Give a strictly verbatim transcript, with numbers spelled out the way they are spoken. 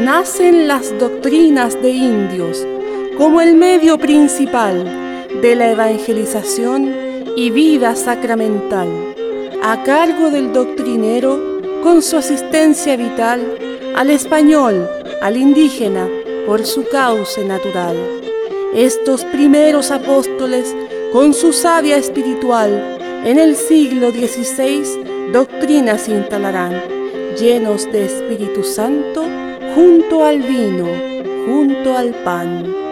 nacen las doctrinas de indios como el medio principal de la evangelización y vida sacramental, a cargo del doctrinero con su asistencia vital al español, al indígena, por su cauce natural. Estos primeros apóstoles, con su savia espiritual, en el siglo dieciséis, doctrinas instalarán, llenos de Espíritu Santo, junto al vino, junto al pan.